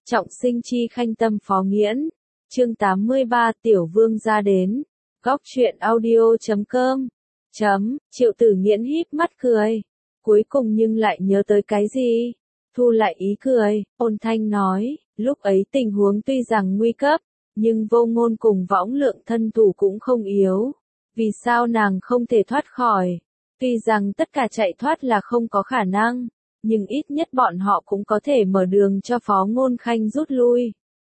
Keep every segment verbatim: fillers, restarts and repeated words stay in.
Trọng sinh chi khanh tâm phó nghiễn. Chương tám mươi ba Tiểu Vương ra đến. Góc truyện audio chấm com. Chấm, Triệu Tử Nghiễn híp mắt cười. Cuối cùng nhưng lại nhớ tới cái gì? Thu lại ý cười, ôn thanh nói, lúc ấy tình huống tuy rằng nguy cấp, nhưng Vô Ngôn cùng Võng Lượng thân thủ cũng không yếu. Vì sao nàng không thể thoát khỏi? Tuy rằng tất cả chạy thoát là không có khả năng, nhưng ít nhất bọn họ cũng có thể mở đường cho Phó Ngôn Khanh rút lui.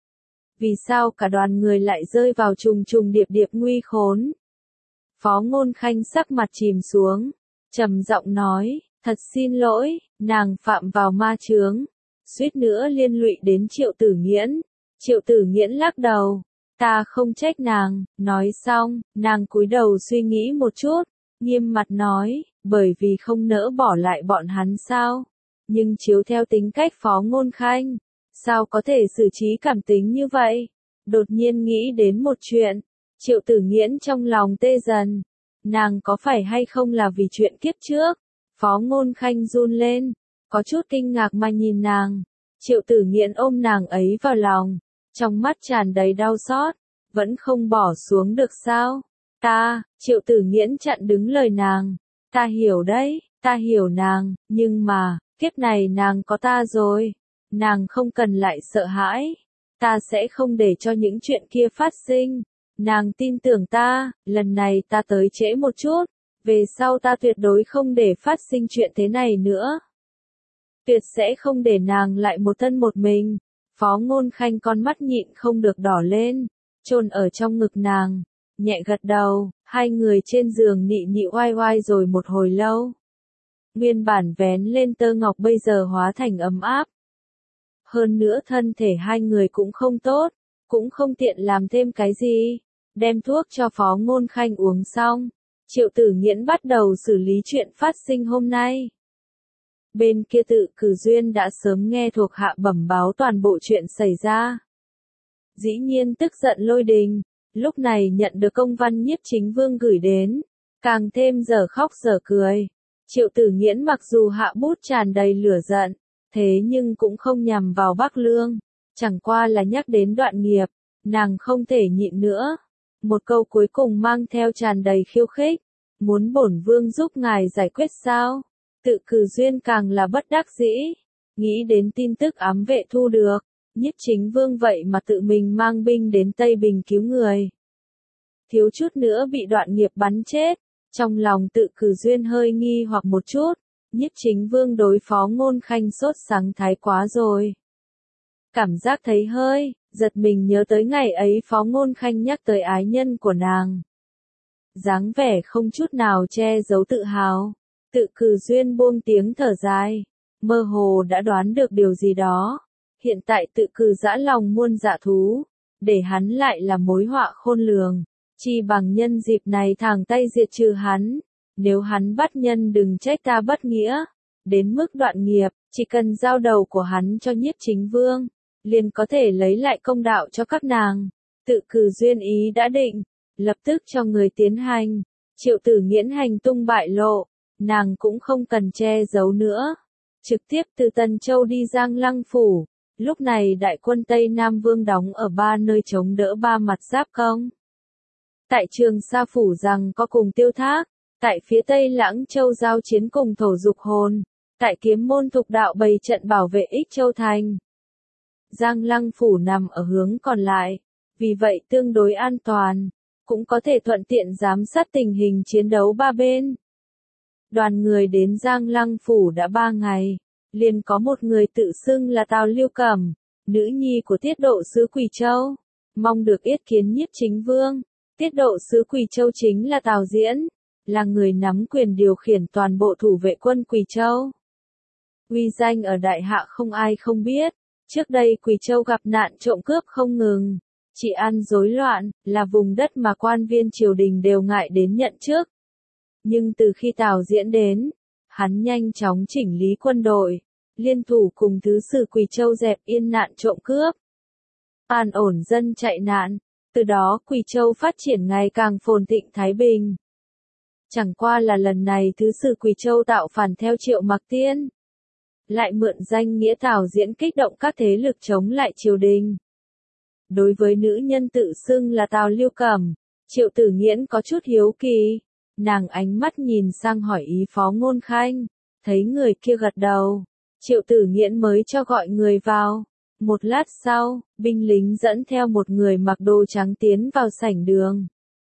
Vì sao cả đoàn người lại rơi vào trùng trùng điệp điệp nguy khốn? Phó Ngôn Khanh sắc mặt chìm xuống, trầm giọng nói, thật xin lỗi, nàng phạm vào ma chướng, suýt nữa liên lụy đến Triệu Tử Nghiễn. Triệu Tử Nghiễn lắc đầu, ta không trách nàng. Nói xong, nàng cúi đầu suy nghĩ một chút, nghiêm mặt nói, bởi vì không nỡ bỏ lại bọn hắn sao? Nhưng chiếu theo tính cách Phó Ngôn Khanh, sao có thể xử trí cảm tính như vậy? Đột nhiên nghĩ đến một chuyện, Triệu Tử Nghiễn trong lòng tê dần. Nàng có phải hay không là vì chuyện kiếp trước? Phó Ngôn Khanh run lên, có chút kinh ngạc mà nhìn nàng. Triệu Tử Nghiễn ôm nàng ấy vào lòng, trong mắt tràn đầy đau xót, vẫn không bỏ xuống được sao? Ta, Triệu Tử Nghiễn chặn đứng lời nàng. Ta hiểu đấy, ta hiểu nàng, nhưng mà, kiếp này nàng có ta rồi. Nàng không cần lại sợ hãi. Ta sẽ không để cho những chuyện kia phát sinh. Nàng tin tưởng ta, lần này ta tới trễ một chút. Về sau ta tuyệt đối không để phát sinh chuyện thế này nữa. Tuyệt sẽ không để nàng lại một thân một mình. Phó Ngôn Khanh con mắt nhịn không được đỏ lên, chôn ở trong ngực nàng, nhẹ gật đầu. Hai người trên giường nị nị oai oai rồi một hồi lâu. Nguyên bản vén lên tơ ngọc bây giờ hóa thành ấm áp. Hơn nữa thân thể hai người cũng không tốt, cũng không tiện làm thêm cái gì. Đem thuốc cho Phó Ngôn Khanh uống xong, Triệu Tử Nghiễn bắt đầu xử lý chuyện phát sinh hôm nay. Bên kia Tự Cử Duyên đã sớm nghe thuộc hạ bẩm báo toàn bộ chuyện xảy ra. Dĩ nhiên tức giận lôi đình, lúc này nhận được công văn Nhiếp Chính Vương gửi đến, càng thêm dở khóc dở cười. Triệu Tử Nghiễn mặc dù hạ bút tràn đầy lửa giận, thế nhưng cũng không nhằm vào Bắc Lương, chẳng qua là nhắc đến Đoạn Nghiệp, nàng không thể nhịn nữa. Một câu cuối cùng mang theo tràn đầy khiêu khích, muốn bổn vương giúp ngài giải quyết sao? Tự Cử Duyên càng là bất đắc dĩ, nghĩ đến tin tức ám vệ thu được, Nhiếp Chính Vương vậy mà tự mình mang binh đến Tây Bình cứu người. Thiếu chút nữa bị Đoạn Nghiệp bắn chết, trong lòng Tự Cử Duyên hơi nghi hoặc một chút, Nhiếp Chính Vương đối Phó Ngôn Khanh sốt sắng thái quá rồi. Cảm giác thấy hơi, giật mình nhớ tới ngày ấy Phó Ngôn Khanh nhắc tới ái nhân của nàng. Dáng vẻ không chút nào che giấu tự hào, Tự Cử Duyên buông tiếng thở dài, mơ hồ đã đoán được điều gì đó. Hiện tại Tự Cử dã lòng muôn dạ thú, để hắn lại là mối họa khôn lường, chi bằng nhân dịp này thẳng tay diệt trừ hắn. Nếu hắn bắt nhân đừng trách ta bất nghĩa. Đến mức Đoạn Nghiệp, chỉ cần giao đầu của hắn cho Nhiếp Chính Vương, liền có thể lấy lại công đạo cho các nàng. Tự Cử Duyên ý đã định, lập tức cho người tiến hành. Triệu Tử Nghiễn hành tung bại lộ, nàng cũng không cần che giấu nữa. Trực tiếp từ Tân Châu đi Giang Lăng Phủ. Lúc này đại quân Tây Nam Vương đóng ở ba nơi chống đỡ ba mặt giáp công. Tại Trường Sa Phủ rằng có cùng Tiêu Thác. Tại phía Tây Lãng Châu giao chiến cùng Thổ Dục Hồn. Tại Kiếm Môn Thục Đạo bày trận bảo vệ Ích Châu Thành. Giang Lăng Phủ nằm ở hướng còn lại, vì vậy tương đối an toàn, cũng có thể thuận tiện giám sát tình hình chiến đấu ba bên. Đoàn người đến Giang Lăng Phủ đã ba ngày, liền có một người tự xưng là Tào Lưu Cẩm, nữ nhi của Tiết Độ sứ Quỳ Châu, mong được yết kiến Nhiếp Chính Vương. Tiết Độ sứ Quỳ Châu chính là Tào Diễn, là người nắm quyền điều khiển toàn bộ thủ vệ quân Quỳ Châu. Uy danh ở đại hạ không ai không biết. Trước đây Quỳ Châu gặp nạn trộm cướp không ngừng, trị an rối loạn, là vùng đất mà quan viên triều đình đều ngại đến nhận trước. Nhưng từ khi Tào Diễn đến, hắn nhanh chóng chỉnh lý quân đội, liên thủ cùng thứ sử Quỳ Châu dẹp yên nạn trộm cướp, an ổn dân chạy nạn, từ đó Quỳ Châu phát triển ngày càng phồn thịnh thái bình. Chẳng qua là lần này thứ sử Quỳ Châu tạo phản theo Triệu Mặc Tiên. lại mượn danh nghĩa Tào Diễn kích động các thế lực chống lại triều đình. Đối với nữ nhân tự xưng là Tào Lưu Cẩm, Triệu Tử Nghiễn có chút hiếu kỳ, nàng ánh mắt nhìn sang hỏi ý Phó Ngôn Khanh, thấy người kia gật đầu, Triệu Tử Nghiễn mới cho gọi người vào. Một lát sau, binh lính dẫn theo một người mặc đồ trắng tiến vào sảnh đường.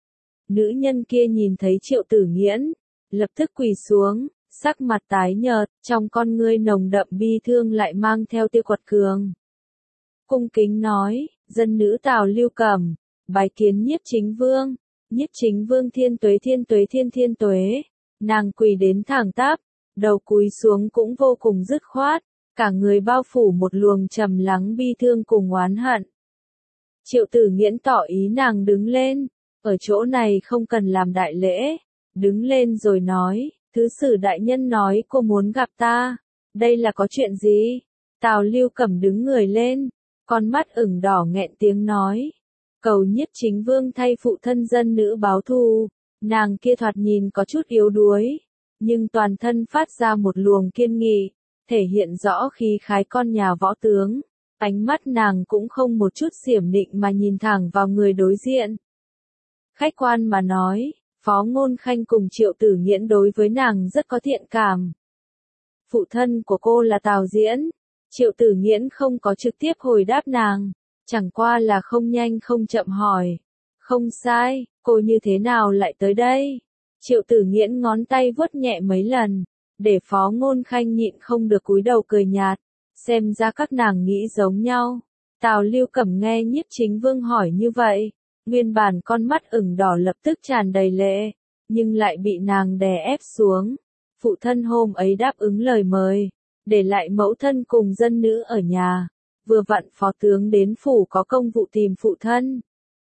Nữ nhân kia nhìn thấy Triệu Tử Nghiễn, lập tức quỳ xuống, sắc mặt tái nhợt, trong con ngươi nồng đậm bi thương lại mang theo tia quật cường. Cung kính nói, dân nữ Tào Lưu Cẩm, bái kiến Nhiếp Chính Vương, Nhiếp Chính Vương thiên tuế thiên tuế thiên thiên tuế, nàng quỳ đến thẳng tắp, đầu cúi xuống cũng vô cùng dứt khoát, cả người bao phủ một luồng trầm lắng bi thương cùng oán hận. Triệu Tử Nghiễn tỏ ý nàng đứng lên, ở chỗ này không cần làm đại lễ, đứng lên rồi nói, thứ sử đại nhân nói cô muốn gặp ta, đây là có chuyện gì? Tào Lưu Cẩm đứng người lên, con mắt ửng đỏ nghẹn tiếng nói, cầu Nhiếp Chính Vương thay phụ thân dân nữ báo thù. Nàng kia thoạt nhìn có chút yếu đuối, nhưng toàn thân phát ra một luồng kiên nghị, thể hiện rõ khí khái con nhà võ tướng, ánh mắt nàng cũng không một chút xiểm nịnh mà nhìn thẳng vào người đối diện. Khách quan mà nói, Phó Ngôn Khanh cùng Triệu Tử Nghiễn đối với nàng rất có thiện cảm. Phụ thân của cô là Tào Diễn, Triệu Tử Nghiễn không có trực tiếp hồi đáp nàng, chẳng qua là không nhanh không chậm hỏi. Không sai, cô như thế nào lại tới đây? Triệu Tử Nghiễn ngón tay vuốt nhẹ mấy lần, để Phó Ngôn Khanh nhịn không được cúi đầu cười nhạt, xem ra các nàng nghĩ giống nhau. Tào Lưu Cẩm nghe Nhiếp Chính Vương hỏi như vậy, nguyên bản con mắt ửng đỏ lập tức tràn đầy lệ, nhưng lại bị nàng đè ép xuống. Phụ thân hôm ấy đáp ứng lời mời, để lại mẫu thân cùng dân nữ ở nhà, vừa vặn phó tướng đến phủ có công vụ tìm phụ thân.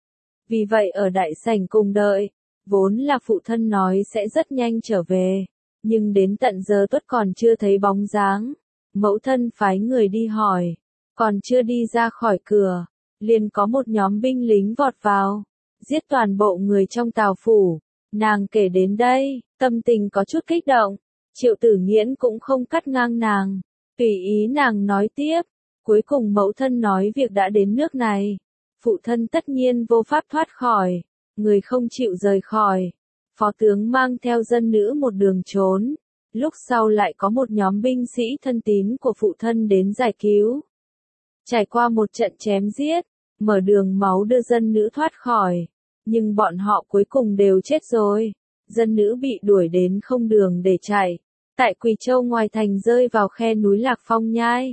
Vì vậy ở đại sảnh cùng đợi, vốn là phụ thân nói sẽ rất nhanh trở về, nhưng đến tận giờ tuất còn chưa thấy bóng dáng. Mẫu thân phái người đi hỏi, còn chưa đi ra khỏi cửa, liền có một nhóm binh lính vọt vào, giết toàn bộ người trong Tào phủ. Nàng kể đến đây, tâm tình có chút kích động, Triệu Tử Nghiễn cũng không cắt ngang nàng, tùy ý nàng nói tiếp, cuối cùng mẫu thân nói việc đã đến nước này, phụ thân tất nhiên vô pháp thoát khỏi, người không chịu rời khỏi. Phó tướng mang theo dân nữ một đường trốn, lúc sau lại có một nhóm binh sĩ thân tín của phụ thân đến giải cứu. Trải qua một trận chém giết, mở đường máu đưa dân nữ thoát khỏi, nhưng bọn họ cuối cùng đều chết rồi. Dân nữ bị đuổi đến không đường để chạy, tại Quỳ Châu ngoài thành rơi vào khe núi Lạc Phong Nhai.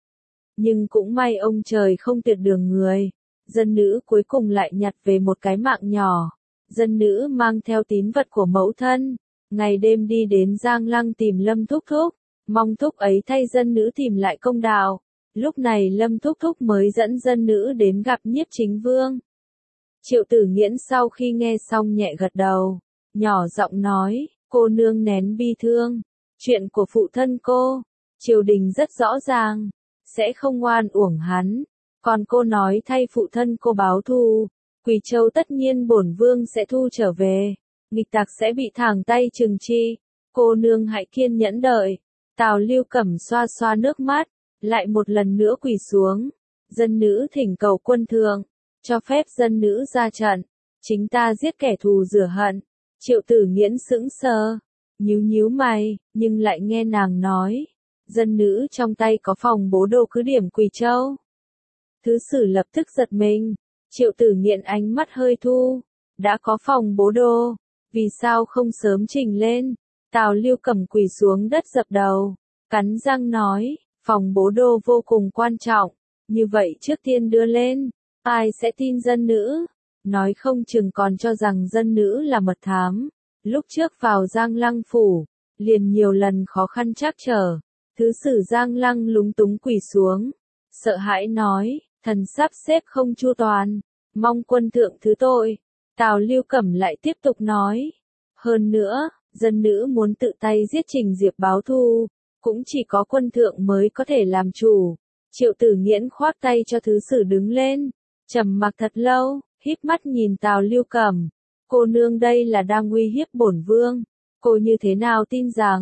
Nhưng cũng may ông trời không tuyệt đường người, dân nữ cuối cùng lại nhặt về một cái mạng nhỏ. Dân nữ mang theo tín vật của mẫu thân, ngày đêm đi đến Giang Lăng tìm Lâm Thúc Thúc, mong thúc ấy thay dân nữ tìm lại công đạo. Lúc này Lâm Thúc Thúc mới dẫn dân nữ đến gặp Nhiếp Chính Vương. Triệu Tử Nghiễn sau khi nghe xong nhẹ gật đầu, nhỏ giọng nói, cô nương nén bi thương, chuyện của phụ thân cô, triều đình rất rõ ràng, sẽ không oan uổng hắn, còn cô nói thay phụ thân cô báo thù, Quỳ Châu tất nhiên bổn vương sẽ thu trở về, nghịch tặc sẽ bị thẳng tay trừng trị, cô nương hãy kiên nhẫn đợi. Tào Lưu Cẩm xoa xoa nước mắt, lại một lần nữa quỳ xuống, dân nữ thỉnh cầu quân thượng, cho phép dân nữ ra trận, chính ta giết kẻ thù rửa hận. Triệu Tử Nghiễn sững sờ, nhíu nhíu mày, nhưng lại nghe nàng nói, dân nữ trong tay có phòng bố đồ cứ điểm Quỳ Châu. Thứ sử lập tức giật mình, Triệu Tử Nghiễn ánh mắt hơi thu, đã có phòng bố đồ, vì sao không sớm trình lên? Tào Lưu Cẩm quỳ xuống đất dập đầu, cắn răng nói, phòng bố đồ vô cùng quan trọng, như vậy trước tiên đưa lên, ai sẽ tin dân nữ? Nói không chừng còn cho rằng dân nữ là mật thám. Lúc trước vào Giang Lăng phủ, liền nhiều lần khó khăn trắc trở. Thứ sử Giang Lăng lúng túng quỳ xuống, sợ hãi nói, thần sắp xếp không chu toàn, mong quân thượng thứ tội. Tào Lưu Cẩm lại tiếp tục nói, hơn nữa, dân nữ muốn tự tay giết Trình Diệp báo thù, cũng chỉ có quân thượng mới có thể làm chủ. Triệu Tử Nghiễn khoác tay cho thứ sử đứng lên, trầm mặc thật lâu, híp mắt nhìn Tào Lưu Cẩm, cô nương đây là đang uy hiếp bổn vương, cô như thế nào tin rằng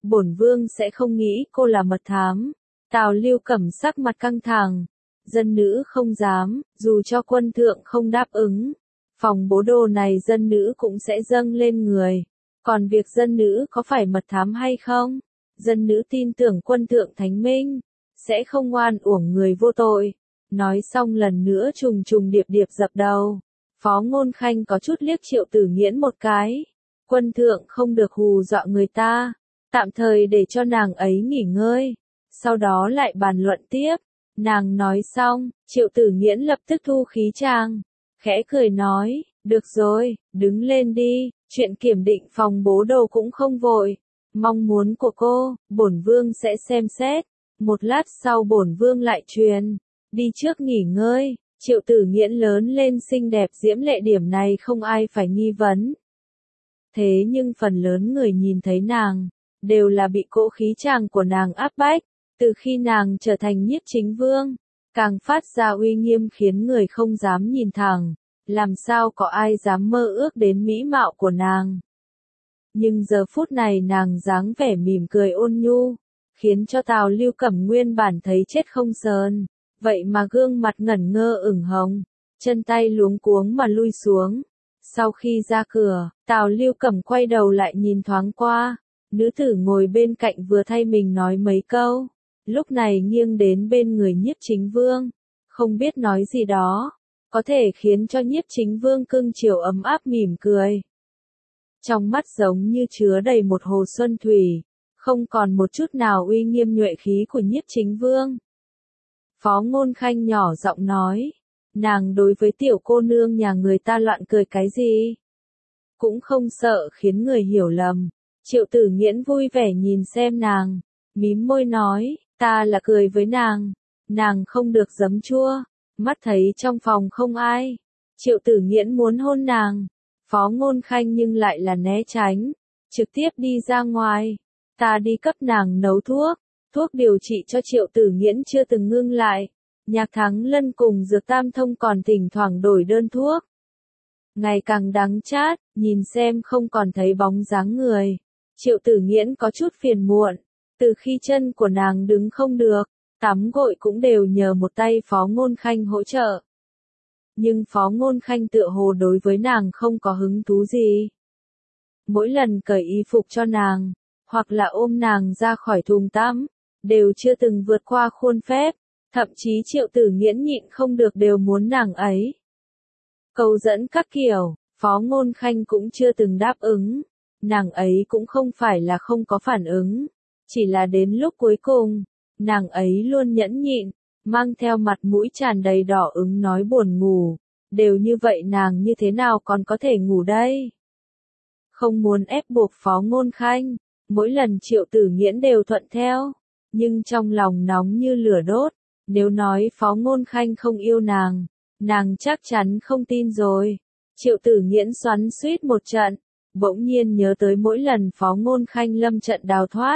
bổn vương sẽ không nghĩ cô là mật thám. Tào Lưu Cẩm sắc mặt căng thẳng. Dân nữ không dám, dù cho quân thượng không đáp ứng. Phòng bố đồ này dân nữ cũng sẽ dâng lên người. Còn việc dân nữ có phải mật thám hay không? Dân nữ tin tưởng quân thượng thánh minh. Sẽ không oan uổng người vô tội. Nói xong lần nữa trùng trùng điệp điệp dập đầu. Phó Ngôn Khanh có chút liếc Triệu Tử Nghiễn một cái. Quân thượng không được hù dọa người ta. Tạm thời để cho nàng ấy nghỉ ngơi. Sau đó lại bàn luận tiếp. Nàng nói xong, Triệu Tử Nghiễn lập tức thu khí trang. Khẽ cười nói, được rồi, đứng lên đi, chuyện kiểm định phòng bố đồ cũng không vội. Mong muốn của cô, bổn vương sẽ xem xét. Một lát sau bổn vương lại truyền. Đi trước nghỉ ngơi. Triệu Tử Nghiễn lớn lên xinh đẹp diễm lệ, điểm này không ai phải nghi vấn. Thế nhưng phần lớn người nhìn thấy nàng, đều là bị cỗ khí chàng của nàng áp bách. Từ khi nàng trở thành nhiếp chính vương, càng phát ra uy nghiêm khiến người không dám nhìn thẳng. Làm sao có ai dám mơ ước đến mỹ mạo của nàng. Nhưng giờ phút này nàng dáng vẻ mỉm cười ôn nhu, khiến cho Tào Lưu Cẩm nguyên bản thấy chết không sờn. Vậy mà gương mặt ngẩn ngơ ửng hồng, chân tay luống cuống mà lui xuống. Sau khi ra cửa, Tào Lưu Cẩm quay đầu lại nhìn thoáng qua. Nữ tử ngồi bên cạnh vừa thay mình nói mấy câu. Lúc này nghiêng đến bên người nhiếp chính vương. Không biết nói gì đó. Có thể khiến cho nhiếp chính vương cưng chiều ấm áp mỉm cười. Trong mắt giống như chứa đầy một hồ xuân thủy. Không còn một chút nào uy nghiêm nhuệ khí của nhiếp chính vương. Phó Ngôn Khanh nhỏ giọng nói. Nàng đối với tiểu cô nương nhà người ta loạn cười cái gì? Cũng không sợ khiến người hiểu lầm. Triệu Tử Nghiễn vui vẻ nhìn xem nàng. Mím môi nói, ta là cười với nàng. Nàng không được giấm chua. Mắt thấy trong phòng không ai. Triệu Tử Nghiễn muốn hôn nàng. Phó Ngôn Khanh nhưng lại là né tránh. Trực tiếp đi ra ngoài. Ta đi cấp nàng nấu thuốc. Thuốc điều trị cho Triệu Tử Nghiễn chưa từng ngưng lại. Nhạc Thắng Lân cùng Dược Tam Thông còn thỉnh thoảng đổi đơn thuốc. Ngày càng đắng chát, nhìn xem không còn thấy bóng dáng người. Triệu Tử Nghiễn có chút phiền muộn. Từ khi chân của nàng đứng không được, tắm gội cũng đều nhờ một tay Phó Ngôn Khanh hỗ trợ. Nhưng Phó Ngôn Khanh tựa hồ đối với nàng không có hứng thú gì. Mỗi lần cởi y phục cho nàng, hoặc là ôm nàng ra khỏi thùng tắm, đều chưa từng vượt qua khuôn phép. Thậm chí Triệu Tử Nghiễn nhịn không được đều muốn nàng ấy cầu dẫn các kiểu. Phó Ngôn Khanh cũng chưa từng đáp ứng. Nàng ấy cũng không phải là không có phản ứng. Chỉ là đến lúc cuối cùng, nàng ấy luôn nhẫn nhịn, mang theo mặt mũi tràn đầy đỏ ửng nói buồn ngủ. Đều như vậy nàng như thế nào còn có thể ngủ đây? Không muốn ép buộc Phó Ngôn Khanh. Mỗi lần Triệu Tử Nghiễn đều thuận theo. Nhưng trong lòng nóng như lửa đốt. Nếu nói Phó Ngôn Khanh không yêu nàng, nàng chắc chắn không tin rồi. Triệu Tử Nghiễn xoắn xuýt một trận, bỗng nhiên nhớ tới mỗi lần Phó Ngôn Khanh lâm trận đào thoát.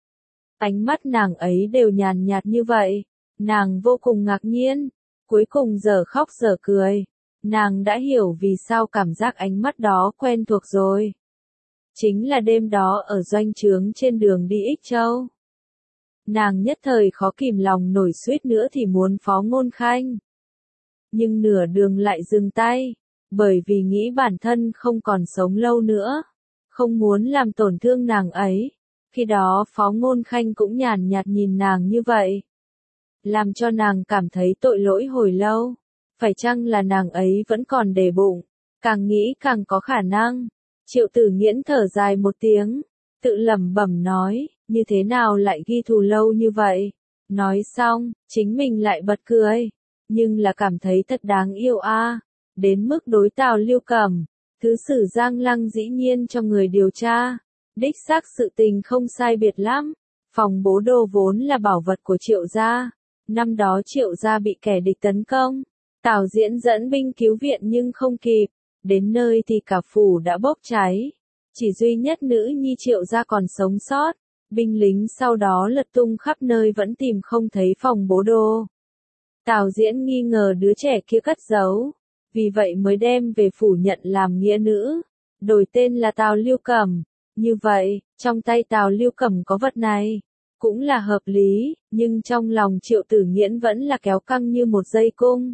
Ánh mắt nàng ấy đều nhàn nhạt như vậy. Nàng vô cùng ngạc nhiên, cuối cùng giờ khóc giờ cười. Nàng đã hiểu vì sao cảm giác ánh mắt đó quen thuộc rồi. Chính là đêm đó ở doanh trướng trên đường đi Ích Châu. Nàng nhất thời khó kìm lòng nổi, suýt nữa thì muốn Phó Ngôn Khanh. Nhưng nửa đường lại dừng tay, bởi vì nghĩ bản thân không còn sống lâu nữa, không muốn làm tổn thương nàng ấy. Khi đó Phó Ngôn Khanh cũng nhàn nhạt nhìn nàng như vậy, làm cho nàng cảm thấy tội lỗi hồi lâu. Phải chăng là nàng ấy vẫn còn để bụng, càng nghĩ càng có khả năng. Triệu Tử Nghiễn thở dài một tiếng, tự lẩm bẩm nói, như thế nào lại ghi thù lâu như vậy? Nói xong, chính mình lại bật cười, nhưng là cảm thấy thật đáng yêu a. À. Đến mức đối Tào Lưu Cẩm, thứ sử Giang Lăng dĩ nhiên cho người điều tra. Đích xác sự tình không sai biệt lắm. Phòng bố đồ vốn là bảo vật của Triệu gia. Năm đó Triệu gia bị kẻ địch tấn công. Tào Diễn dẫn binh cứu viện nhưng không kịp. Đến nơi thì cả phủ đã bốc cháy. Chỉ duy nhất nữ nhi Triệu gia còn sống sót. Binh lính sau đó lật tung khắp nơi vẫn tìm không thấy phòng bố đồ. Tào Diễn nghi ngờ đứa trẻ kia cất giấu. Vì vậy mới đem về phủ nhận làm nghĩa nữ. Đổi tên là Tào Lưu Cẩm. Như vậy, trong tay Tào Lưu Cẩm có vật này, cũng là hợp lý, nhưng trong lòng Triệu Tử Nghiễn vẫn là kéo căng như một dây cung.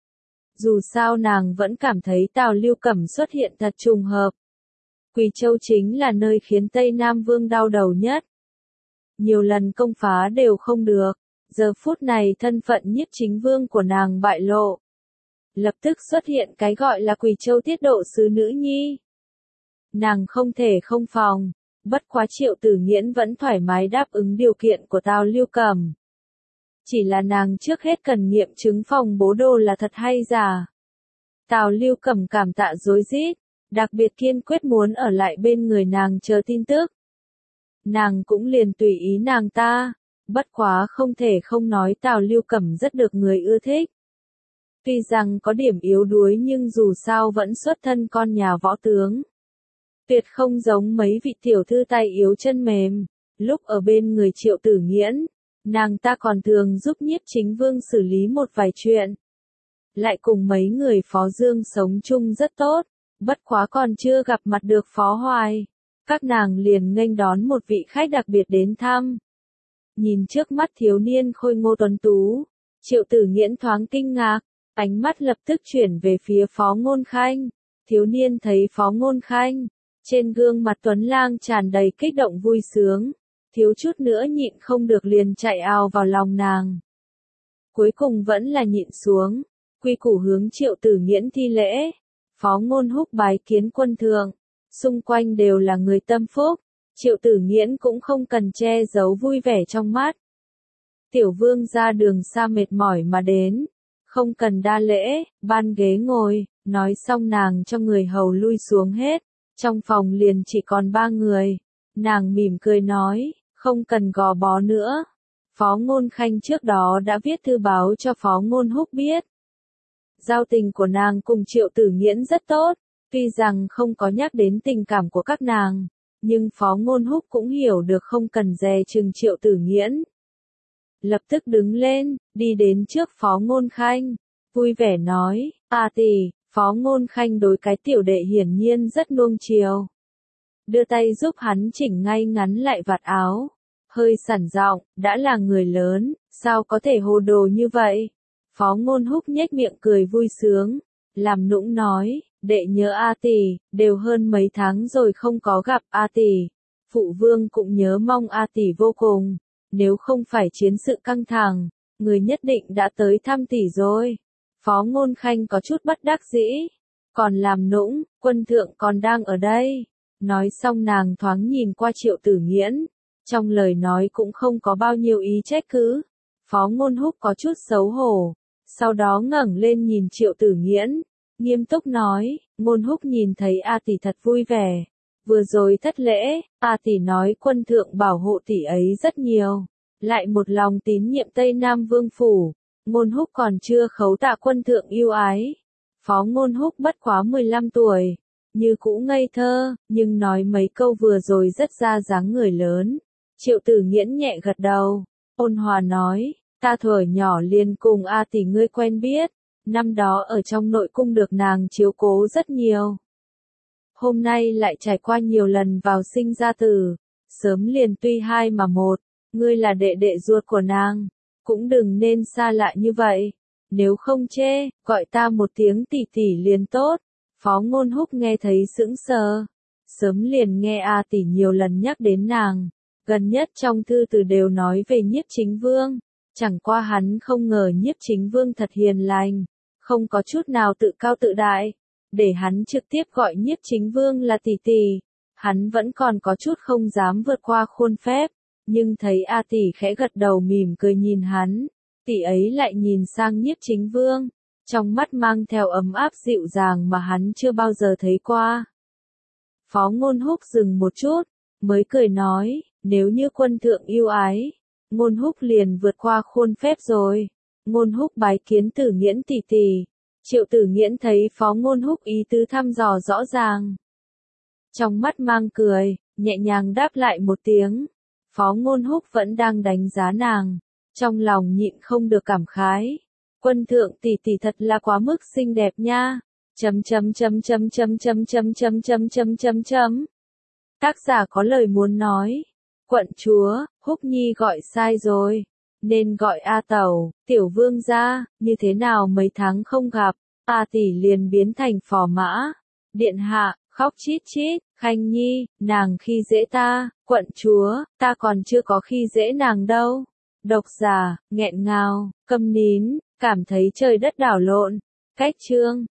Dù sao nàng vẫn cảm thấy Tào Lưu Cẩm xuất hiện thật trùng hợp. Quỳ Châu chính là nơi khiến Tây Nam Vương đau đầu nhất. Nhiều lần công phá đều không được, giờ phút này thân phận Nhiếp Chính Vương của nàng bại lộ. Lập tức xuất hiện cái gọi là Quỳ Châu tiết độ sứ nữ nhi. Nàng không thể không phòng, bất quá Triệu Tử Nghiễn vẫn thoải mái đáp ứng điều kiện của Tào Lưu Cẩm. Chỉ là nàng trước hết cần nghiệm chứng phòng bố đồ là thật hay giả. Tào Lưu Cẩm cảm tạ rối rít, đặc biệt kiên quyết muốn ở lại bên người nàng chờ tin tức. Nàng cũng liền tùy ý nàng ta, bất quá không thể không nói Tào Lưu Cẩm rất được người ưa thích. Tuy rằng có điểm yếu đuối nhưng dù sao vẫn xuất thân con nhà võ tướng. Tuyệt không giống mấy vị tiểu thư tay yếu chân mềm, lúc ở bên người Triệu Tử Nghiễn, nàng ta còn thường giúp Nhiếp Chính Vương xử lý một vài chuyện. Lại cùng mấy người Phó Dương sống chung rất tốt, bất quá còn chưa gặp mặt được Phó Hoài. Các nàng liền nghênh đón một vị khách đặc biệt đến thăm. Nhìn trước mắt thiếu niên khôi ngô tuấn tú, Triệu Tử Nghiễn thoáng kinh ngạc, ánh mắt lập tức chuyển về phía Phó Ngôn Khanh. Thiếu niên thấy Phó Ngôn Khanh, trên gương mặt tuấn lang tràn đầy kích động vui sướng, thiếu chút nữa nhịn không được liền chạy ào vào lòng nàng. Cuối cùng vẫn là nhịn xuống, quy củ hướng Triệu Tử Nghiễn thi lễ. Phó Ngôn Húc bái kiến quân thượng, xung quanh đều là người tâm phúc, Triệu Tử Nghiễn cũng không cần che giấu vui vẻ trong mắt. Tiểu vương ra đường xa mệt mỏi mà đến, không cần đa lễ, ban ghế ngồi, nói xong nàng cho người hầu lui xuống hết, trong phòng liền chỉ còn ba người. Nàng mỉm cười nói, không cần gò bó nữa. Phó Ngôn Khanh trước đó đã viết thư báo cho Phó Ngôn Húc biết. Giao tình của nàng cùng Triệu Tử Nghiễn rất tốt, tuy rằng không có nhắc đến tình cảm của các nàng, nhưng Phó Ngôn Húc cũng hiểu được không cần dè chừng Triệu Tử Nghiễn. Lập tức đứng lên, đi đến trước Phó Ngôn Khanh, vui vẻ nói, a tỷ. Phó Ngôn Khanh đối cái tiểu đệ hiển nhiên rất nuông chiều. Đưa tay giúp hắn chỉnh ngay ngắn lại vạt áo, hơi sẵn giọng, đã là người lớn, sao có thể hồ đồ như vậy? Phó Ngôn Húc nhếch miệng cười vui sướng, làm nũng nói, đệ nhớ A tỷ, đều hơn mấy tháng rồi không có gặp A tỷ. Phụ vương cũng nhớ mong A tỷ vô cùng, nếu không phải chiến sự căng thẳng, người nhất định đã tới thăm tỷ rồi. Phó Ngôn Khanh có chút bất đắc dĩ, còn làm nũng, quân thượng còn đang ở đây. Nói xong nàng thoáng nhìn qua Triệu Tử Nghiễn, trong lời nói cũng không có bao nhiêu ý trách cứ. Phó Ngôn Húc có chút xấu hổ, sau đó ngẩng lên nhìn Triệu Tử Nghiễn, nghiêm túc nói, Ngôn Húc nhìn thấy A tỷ thật vui vẻ. Vừa rồi thất lễ, A tỷ nói quân thượng bảo hộ tỷ ấy rất nhiều, lại một lòng tín nhiệm Tây Nam Vương phủ. Ngôn Húc còn chưa khấu tạ quân thượng yêu ái. Phó Ngôn Húc bất quá mười lăm tuổi, như cũ ngây thơ, nhưng nói mấy câu vừa rồi rất ra dáng người lớn. Triệu Tử Nghiễn nhẹ gật đầu, ôn hòa nói, ta thuở nhỏ liền cùng A tỷ ngươi quen biết, năm đó ở trong nội cung được nàng chiếu cố rất nhiều. Hôm nay lại trải qua nhiều lần vào sinh ra tử, sớm liền tuy hai mà một, ngươi là đệ đệ ruột của nàng. Cũng đừng nên xa lạ như vậy, nếu không chê, gọi ta một tiếng tỷ tỷ liền tốt. Phó Ngôn Húc nghe thấy sững sờ, sớm liền nghe A tỷ nhiều lần nhắc đến nàng, gần nhất trong thư từ đều nói về Nhiếp Chính Vương, chẳng qua hắn không ngờ Nhiếp Chính Vương thật hiền lành, không có chút nào tự cao tự đại, để hắn trực tiếp gọi Nhiếp Chính Vương là tỷ tỷ, hắn vẫn còn có chút không dám vượt qua khuôn phép. Nhưng thấy A tỷ khẽ gật đầu mỉm cười nhìn hắn, tỷ ấy lại nhìn sang Nhiếp Chính Vương, trong mắt mang theo ấm áp dịu dàng mà hắn chưa bao giờ thấy qua. Phó Ngôn Húc dừng một chút, mới cười nói, nếu như quân thượng yêu ái, Ngôn Húc liền vượt qua khuôn phép rồi. Ngôn Húc bái kiến Tử Nghiễn tỷ tỷ. Triệu Tử Nghiễn thấy Phó Ngôn Húc ý tứ thăm dò rõ ràng, trong mắt mang cười, nhẹ nhàng đáp lại một tiếng. Phó Ngôn Húc vẫn đang đánh giá nàng, trong lòng nhịn không được cảm khái. Quân thượng tỷ tỷ thật là quá mức xinh đẹp nha. Chấm chấm chấm chấm chấm chấm chấm chấm chấm chấm chấm chấm. Tác giả có lời muốn nói. Quận chúa, Húc Nhi gọi sai rồi. Nên gọi A Tẩu, tiểu vương gia, như thế nào mấy tháng không gặp, A tỷ liền biến thành phò mã. Điện hạ, khóc chít chít, Khanh Nhi, nàng khi dễ ta, quận chúa, ta còn chưa có khi dễ nàng đâu. Độc giả, nghẹn ngào, câm nín, cảm thấy trời đất đảo lộn. Cách chương